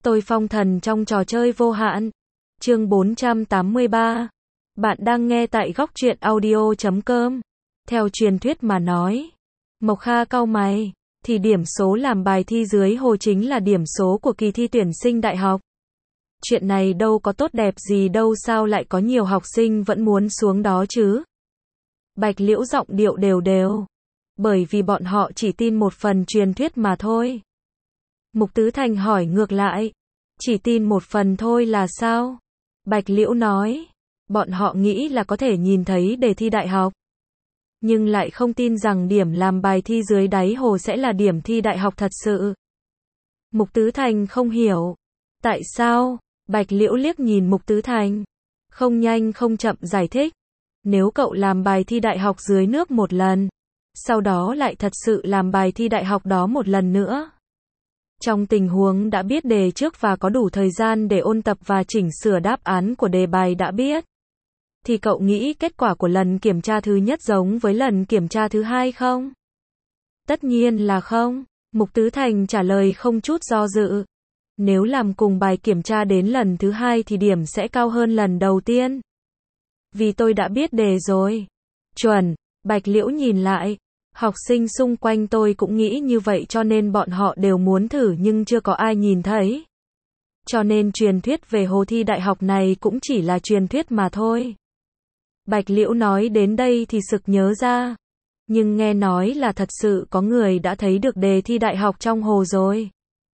Tôi phong thần trong trò chơi vô hạn. Chương 483. Bạn đang nghe tại góc truyện audio.com. Theo truyền thuyết mà nói, Mộc Kha cau mày, thì điểm số làm bài thi dưới hồ chính là điểm số của kỳ thi tuyển sinh đại học. Chuyện này đâu có tốt đẹp gì đâu, sao lại có nhiều học sinh vẫn muốn xuống đó chứ? Bạch Liễu giọng điệu đều đều. Bởi vì bọn họ chỉ tin một phần truyền thuyết mà thôi. Mục Tứ Thành hỏi ngược lại. Chỉ tin một phần thôi là sao? Bạch Liễu nói. Bọn họ nghĩ là có thể nhìn thấy đề thi đại học. Nhưng lại không tin rằng điểm làm bài thi dưới đáy hồ sẽ là điểm thi đại học thật sự. Mục Tứ Thành không hiểu. Tại sao? Bạch Liễu liếc nhìn Mục Tứ Thành. Không nhanh không chậm giải thích. Nếu cậu làm bài thi đại học dưới nước một lần, sau đó lại thật sự làm bài thi đại học đó một lần nữa, trong tình huống đã biết đề trước và có đủ thời gian để ôn tập và chỉnh sửa đáp án của đề bài đã biết, thì cậu nghĩ kết quả của lần kiểm tra thứ nhất giống với lần kiểm tra thứ hai không? Tất nhiên là không. Mục Tứ Thành trả lời không chút do dự. Nếu làm cùng bài kiểm tra đến lần thứ hai thì điểm sẽ cao hơn lần đầu tiên. Vì tôi đã biết đề rồi. Chuẩn. Bạch Liễu nhìn lại. Học sinh xung quanh tôi cũng nghĩ như vậy, cho nên bọn họ đều muốn thử nhưng chưa có ai nhìn thấy. Cho nên truyền thuyết về hồ thi đại học này cũng chỉ là truyền thuyết mà thôi. Bạch Liễu nói đến đây thì sực nhớ ra. Nhưng nghe nói là thật sự có người đã thấy được đề thi đại học trong hồ rồi.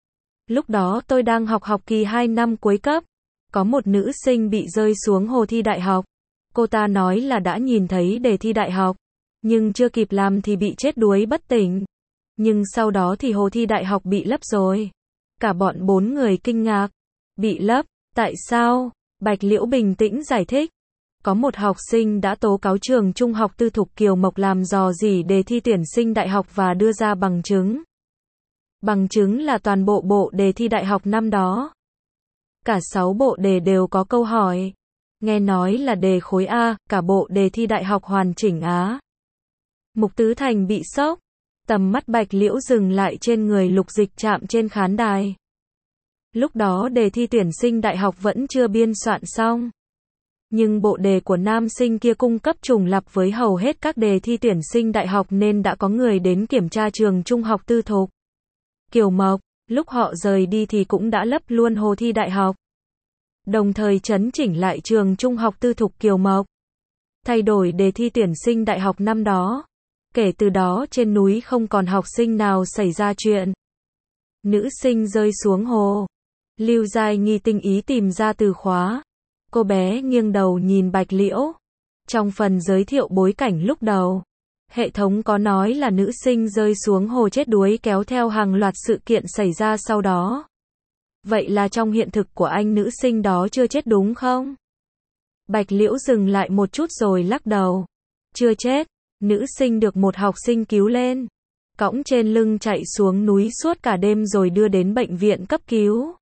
Lúc đó tôi đang học kỳ 2 năm cuối cấp. Có một nữ sinh bị rơi xuống hồ thi đại học. Cô ta nói là đã nhìn thấy đề thi đại học, nhưng chưa kịp làm thì bị chết đuối bất tỉnh. Nhưng sau đó thì hồ thi đại học bị lấp rồi. Cả bọn 4 người kinh ngạc. Bị lấp? Tại sao? Bạch Liễu bình tĩnh giải thích. Có một học sinh đã tố cáo trường trung học tư thục Kiều Mộc làm rò rỉ đề thi tuyển sinh đại học và đưa ra bằng chứng. Bằng chứng là toàn bộ đề thi đại học năm đó. Cả 6 bộ đề đều có câu hỏi. Nghe nói là đề khối A, cả bộ đề thi đại học hoàn chỉnh Á. Mục Tứ Thành bị sốc. Tầm mắt Bạch Liễu dừng lại trên người Lục Dịch Trạm trên khán đài. Lúc đó đề thi tuyển sinh đại học vẫn chưa biên soạn xong. Nhưng bộ đề của nam sinh kia cung cấp trùng lặp với hầu hết các đề thi tuyển sinh đại học nên đã có người đến kiểm tra trường trung học tư thục Kiều Mộc. Lúc họ rời đi thì cũng đã lấp luôn hồ thi đại học. Đồng thời chấn chỉnh lại trường trung học tư thục Kiều Mộc. Thay đổi đề thi tuyển sinh đại học năm đó. Kể từ đó trên núi không còn học sinh nào xảy ra chuyện nữ sinh rơi xuống hồ. Lưu Giai Nghi tinh ý tìm ra từ khóa. Cô bé nghiêng đầu nhìn Bạch Liễu. Trong phần giới thiệu bối cảnh lúc đầu, hệ thống có nói là nữ sinh rơi xuống hồ chết đuối kéo theo hàng loạt sự kiện xảy ra sau đó. Vậy là trong hiện thực của anh nữ sinh đó chưa chết đúng không? Bạch Liễu dừng lại một chút rồi lắc đầu. Chưa chết. Nữ sinh được một học sinh cứu lên, cõng trên lưng chạy xuống núi suốt cả đêm rồi đưa đến bệnh viện cấp cứu.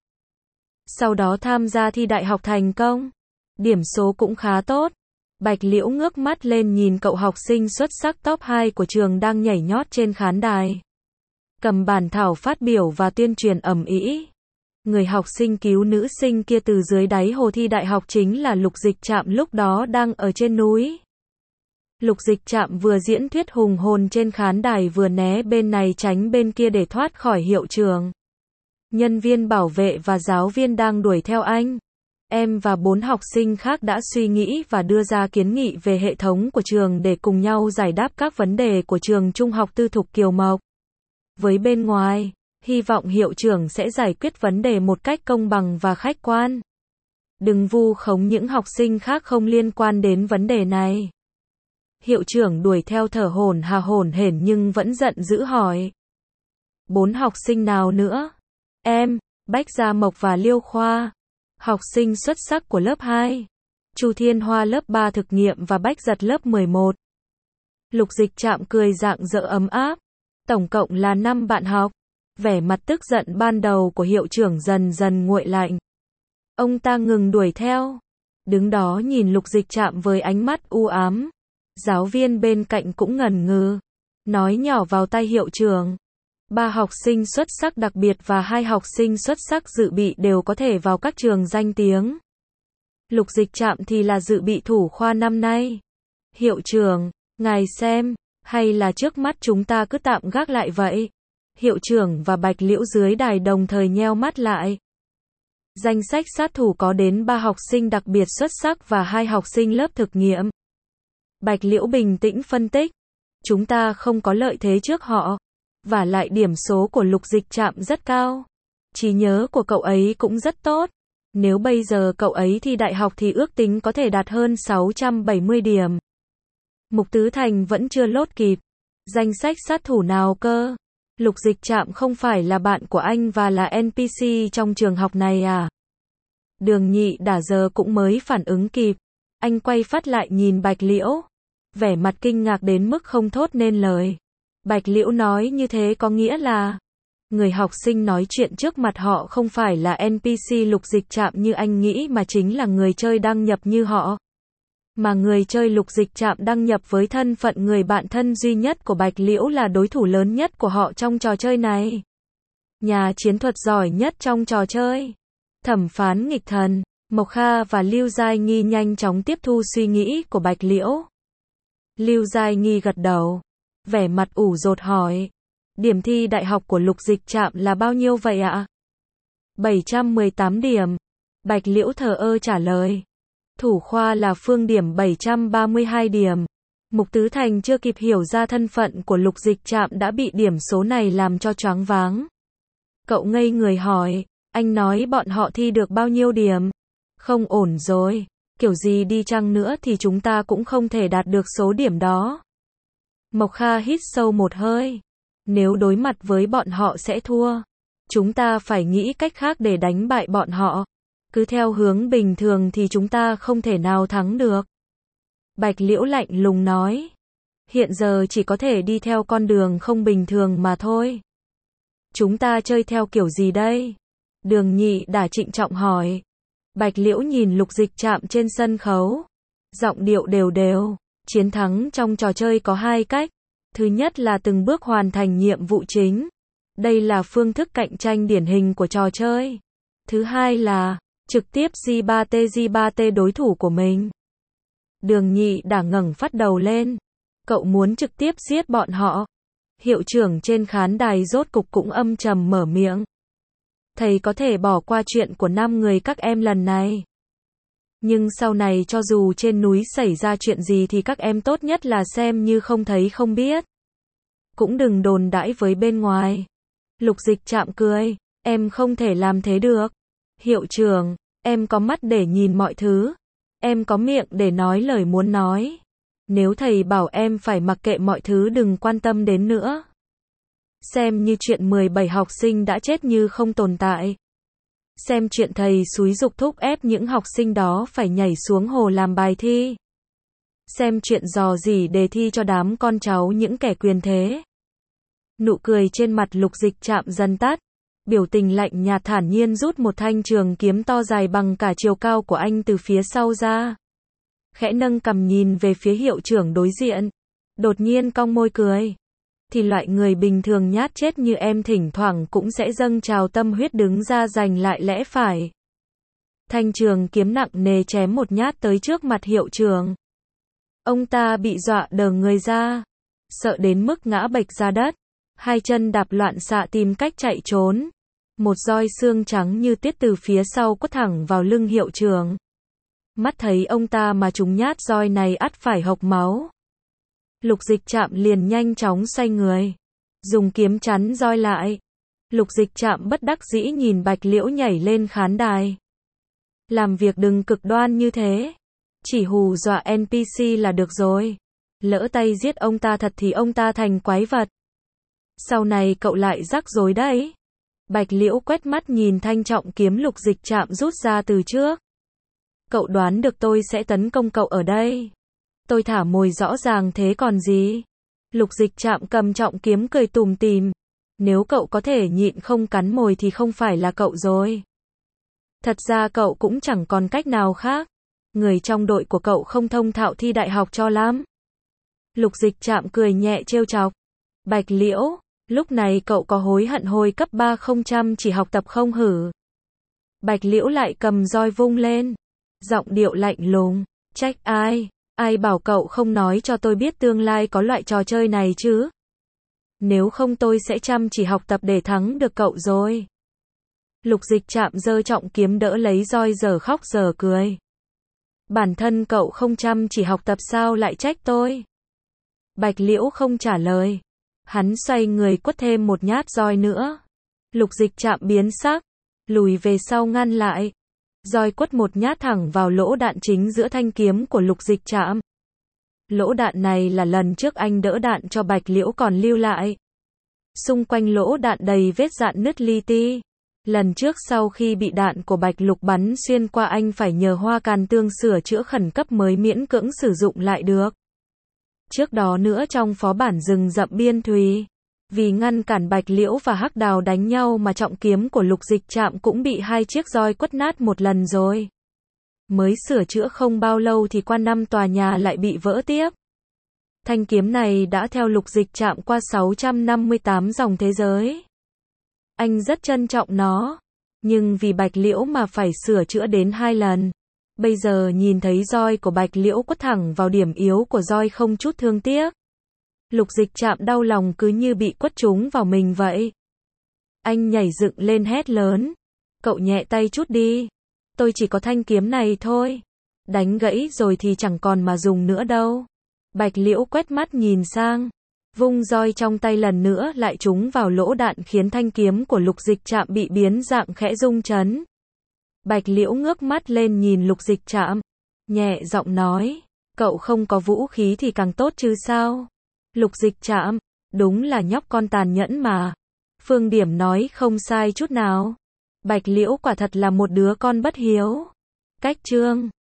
Sau đó tham gia thi đại học thành công. Điểm số cũng khá tốt. Bạch Liễu ngước mắt lên nhìn cậu học sinh xuất sắc top 2 của trường đang nhảy nhót trên khán đài. Cầm bản thảo phát biểu và tuyên truyền ầm ĩ. Người học sinh cứu nữ sinh kia từ dưới đáy hồ thi đại học chính là Lục Dịch Trạm lúc đó đang ở trên núi. Lục Dịch Trạm vừa diễn thuyết hùng hồn trên khán đài vừa né bên này tránh bên kia để thoát khỏi hiệu trường. Nhân viên bảo vệ và giáo viên đang đuổi theo anh. Em và 4 học sinh khác đã suy nghĩ và đưa ra kiến nghị về hệ thống của trường để cùng nhau giải đáp các vấn đề của trường trung học tư thục Kiều Mộc. Với bên ngoài, hy vọng hiệu trưởng sẽ giải quyết vấn đề một cách công bằng và khách quan. Đừng vu khống những học sinh khác không liên quan đến vấn đề này. Hiệu trưởng đuổi theo thở hổn hển nhưng vẫn giận dữ hỏi. 4 học sinh nào nữa? Em, Bách Gia Mộc và Liêu Khoa. Học sinh xuất sắc của lớp 2. Chu Thiên Hoa lớp 3 thực nghiệm và Bách Giật lớp 11. Lục Dịch Trạm cười rạng rỡ ấm áp. Tổng cộng là 5 bạn học. Vẻ mặt tức giận ban đầu của hiệu trưởng dần dần nguội lạnh. Ông ta ngừng đuổi theo. Đứng đó nhìn Lục Dịch Trạm với ánh mắt u ám. Giáo viên bên cạnh cũng ngần ngừ. Nói nhỏ vào tai hiệu trưởng. 3 học sinh xuất sắc đặc biệt và 2 học sinh xuất sắc dự bị đều có thể vào các trường danh tiếng. Lục Dịch Trạm thì là dự bị thủ khoa năm nay. Hiệu trưởng, ngài xem, hay là trước mắt chúng ta cứ tạm gác lại vậy? Hiệu trưởng và Bạch Liễu dưới đài đồng thời nheo mắt lại. Danh sách sát thủ có đến 3 học sinh đặc biệt xuất sắc và 2 học sinh lớp thực nghiệm. Bạch Liễu bình tĩnh phân tích. Chúng ta không có lợi thế trước họ. Và lại điểm số của Lục Dịch Trạm rất cao. Trí nhớ của cậu ấy cũng rất tốt. Nếu bây giờ cậu ấy thi đại học thì ước tính có thể đạt hơn 670 điểm. Mục Tứ Thành vẫn chưa lốt kịp. Danh sách sát thủ nào cơ? Lục Dịch Trạm không phải là bạn của anh và là NPC trong trường học này à? Đường Nhị Đả giờ cũng mới phản ứng kịp. Anh quay phát lại nhìn Bạch Liễu. Vẻ mặt kinh ngạc đến mức không thốt nên lời. Bạch Liễu nói như thế có nghĩa là người học sinh nói chuyện trước mặt họ không phải là NPC Lục Dịch Trạm như anh nghĩ mà chính là người chơi đăng nhập như họ. Mà người chơi Lục Dịch Trạm đăng nhập với thân phận người bạn thân duy nhất của Bạch Liễu là đối thủ lớn nhất của họ trong trò chơi này. Nhà chiến thuật giỏi nhất trong trò chơi. Thẩm phán nghịch thần, Mộc Kha và Lưu Giai Nghi nhanh chóng tiếp thu suy nghĩ của Bạch Liễu. Lưu Giai Nghi gật đầu. Vẻ mặt ủ rột hỏi. Điểm thi đại học của Lục Dịch Trạm là bao nhiêu vậy ạ? 718 điểm. Bạch Liễu thờ ơ trả lời. Thủ khoa là Phương điểm 732 điểm. Mục Tứ Thành chưa kịp hiểu ra thân phận của Lục Dịch Trạm đã bị điểm số này làm cho choáng váng. Cậu ngây người hỏi, anh nói bọn họ thi được bao nhiêu điểm? Không ổn rồi, kiểu gì đi chăng nữa thì chúng ta cũng không thể đạt được số điểm đó. Mộc Kha hít sâu một hơi. Nếu đối mặt với bọn họ sẽ thua. Chúng ta phải nghĩ cách khác để đánh bại bọn họ. Cứ theo hướng bình thường thì chúng ta không thể nào thắng được. Bạch Liễu lạnh lùng nói. Hiện giờ chỉ có thể đi theo con đường không bình thường mà thôi. Chúng ta chơi theo kiểu gì đây? Đường Nhị Đả trịnh trọng hỏi. Bạch Liễu nhìn Lục Dịch Trạm trên sân khấu. Giọng điệu đều đều. Chiến thắng trong trò chơi có 2 cách. Thứ nhất là từng bước hoàn thành nhiệm vụ chính. Đây là phương thức cạnh tranh điển hình của trò chơi. Thứ hai là trực tiếp G3T đối thủ của mình. Đường Nhị Đả ngẩng phát đầu lên. Cậu muốn trực tiếp giết bọn họ. Hiệu trưởng trên khán đài rốt cục cũng âm trầm mở miệng. Thầy có thể bỏ qua chuyện của 5 người các em lần này. Nhưng sau này cho dù trên núi xảy ra chuyện gì thì các em tốt nhất là xem như không thấy không biết. Cũng đừng đồn đãi với bên ngoài. Lục Dịch Trạm cười. Em không thể làm thế được. Hiệu trưởng, em có mắt để nhìn mọi thứ. Em có miệng để nói lời muốn nói. Nếu thầy bảo em phải mặc kệ mọi thứ đừng quan tâm đến nữa. Xem như chuyện 17 học sinh đã chết như không tồn tại. Xem chuyện thầy xúi giục thúc ép những học sinh đó phải nhảy xuống hồ làm bài thi. Xem chuyện dò dỉ đề thi cho đám con cháu những kẻ quyền thế. Nụ cười trên mặt Lục Dịch Trạm dần tắt. Biểu tình lạnh nhạt thản nhiên rút một thanh trường kiếm to dài bằng cả chiều cao của anh từ phía sau ra. Khẽ nâng cằm nhìn về phía hiệu trưởng đối diện. Đột nhiên cong môi cười. Thì loại người bình thường nhát chết như em thỉnh thoảng cũng sẽ dâng trào tâm huyết đứng ra giành lại lẽ phải. Thanh trường kiếm nặng nề chém một nhát tới trước mặt hiệu trưởng. Ông ta bị dọa đờ người ra. Sợ đến mức ngã bệch ra đất. Hai chân đạp loạn xạ tìm cách chạy trốn. Một roi xương trắng như tiết từ phía sau quất thẳng vào lưng hiệu trưởng. Mắt thấy ông ta mà trúng nhát roi này ắt phải hộc máu. Lục Dịch Trạm liền nhanh chóng xoay người. Dùng kiếm chắn roi lại. Lục Dịch Trạm bất đắc dĩ nhìn Bạch Liễu nhảy lên khán đài. Làm việc đừng cực đoan như thế. Chỉ hù dọa NPC là được rồi. Lỡ tay giết ông ta thật thì ông ta thành quái vật. Sau này cậu lại rắc rối đấy. Bạch Liễu quét mắt nhìn thanh trọng kiếm Lục Dịch Trạm rút ra từ trước. Cậu đoán được tôi sẽ tấn công cậu ở đây. Tôi thả mồi rõ ràng thế còn gì. Lục Dịch Trạm cầm trọng kiếm cười tủm tỉm. Nếu cậu có thể nhịn không cắn mồi thì không phải là cậu rồi. Thật ra cậu cũng chẳng còn cách nào khác. Người trong đội của cậu không thông thạo thi đại học cho lắm. Lục Dịch Trạm cười nhẹ trêu chọc. Bạch Liễu, Lúc này cậu có hối hận hồi cấp 3 không chăm chỉ học tập không hử? Bạch Liễu lại cầm roi vung lên. Giọng điệu lạnh lùng. Trách ai? Ai bảo cậu không nói cho tôi biết tương lai có loại trò chơi này chứ? Nếu không tôi sẽ chăm chỉ học tập để thắng được cậu rồi. Lục Dịch Trạm giơ trọng kiếm đỡ lấy roi giờ khóc giờ cười. Bản thân cậu không chăm chỉ học tập sao lại trách tôi? Bạch Liễu không trả lời. Hắn xoay người quất thêm một nhát roi nữa. Lục Dịch Trạm biến sắc, lùi về sau ngăn lại. Roi quất một nhát thẳng vào lỗ đạn chính giữa thanh kiếm của Lục Dịch Trạm. Lỗ đạn này là lần trước anh đỡ đạn cho Bạch Liễu còn lưu lại. Xung quanh lỗ đạn đầy vết rạn nứt li ti. Lần trước sau khi bị đạn của Bạch Lục bắn xuyên qua anh phải nhờ Hoa Càn Tương sửa chữa khẩn cấp mới miễn cưỡng sử dụng lại được. Trước đó nữa trong phó bản rừng rậm Biên Thùy, vì ngăn cản Bạch Liễu và Hắc Đào đánh nhau mà trọng kiếm của Lục Dịch Trạm cũng bị 2 chiếc roi quất nát một lần rồi. Mới sửa chữa không bao lâu thì qua 5 tòa nhà lại bị vỡ tiếp. Thanh kiếm này đã theo Lục Dịch Trạm qua 658 dòng thế giới. Anh rất trân trọng nó, nhưng vì Bạch Liễu mà phải sửa chữa đến 2 lần. Bây giờ nhìn thấy roi của Bạch Liễu quất thẳng vào điểm yếu của roi không chút thương tiếc. Lục Dịch Trạm đau lòng cứ như bị quất trúng vào mình vậy. Anh nhảy dựng lên hét lớn. Cậu nhẹ tay chút đi. Tôi chỉ có thanh kiếm này thôi. Đánh gãy rồi thì chẳng còn mà dùng nữa đâu. Bạch Liễu quét mắt nhìn sang. Vung roi trong tay lần nữa lại trúng vào lỗ đạn khiến thanh kiếm của Lục Dịch Trạm bị biến dạng khẽ rung chấn. Bạch Liễu ngước mắt lên nhìn Lục Dịch Trạm. Nhẹ giọng nói. Cậu không có vũ khí thì càng tốt chứ sao? Lục Dịch Trạm. Đúng là nhóc con tàn nhẫn mà. Phương Điểm nói không sai chút nào. Bạch Liễu quả thật là một đứa con bất hiếu. Cách chương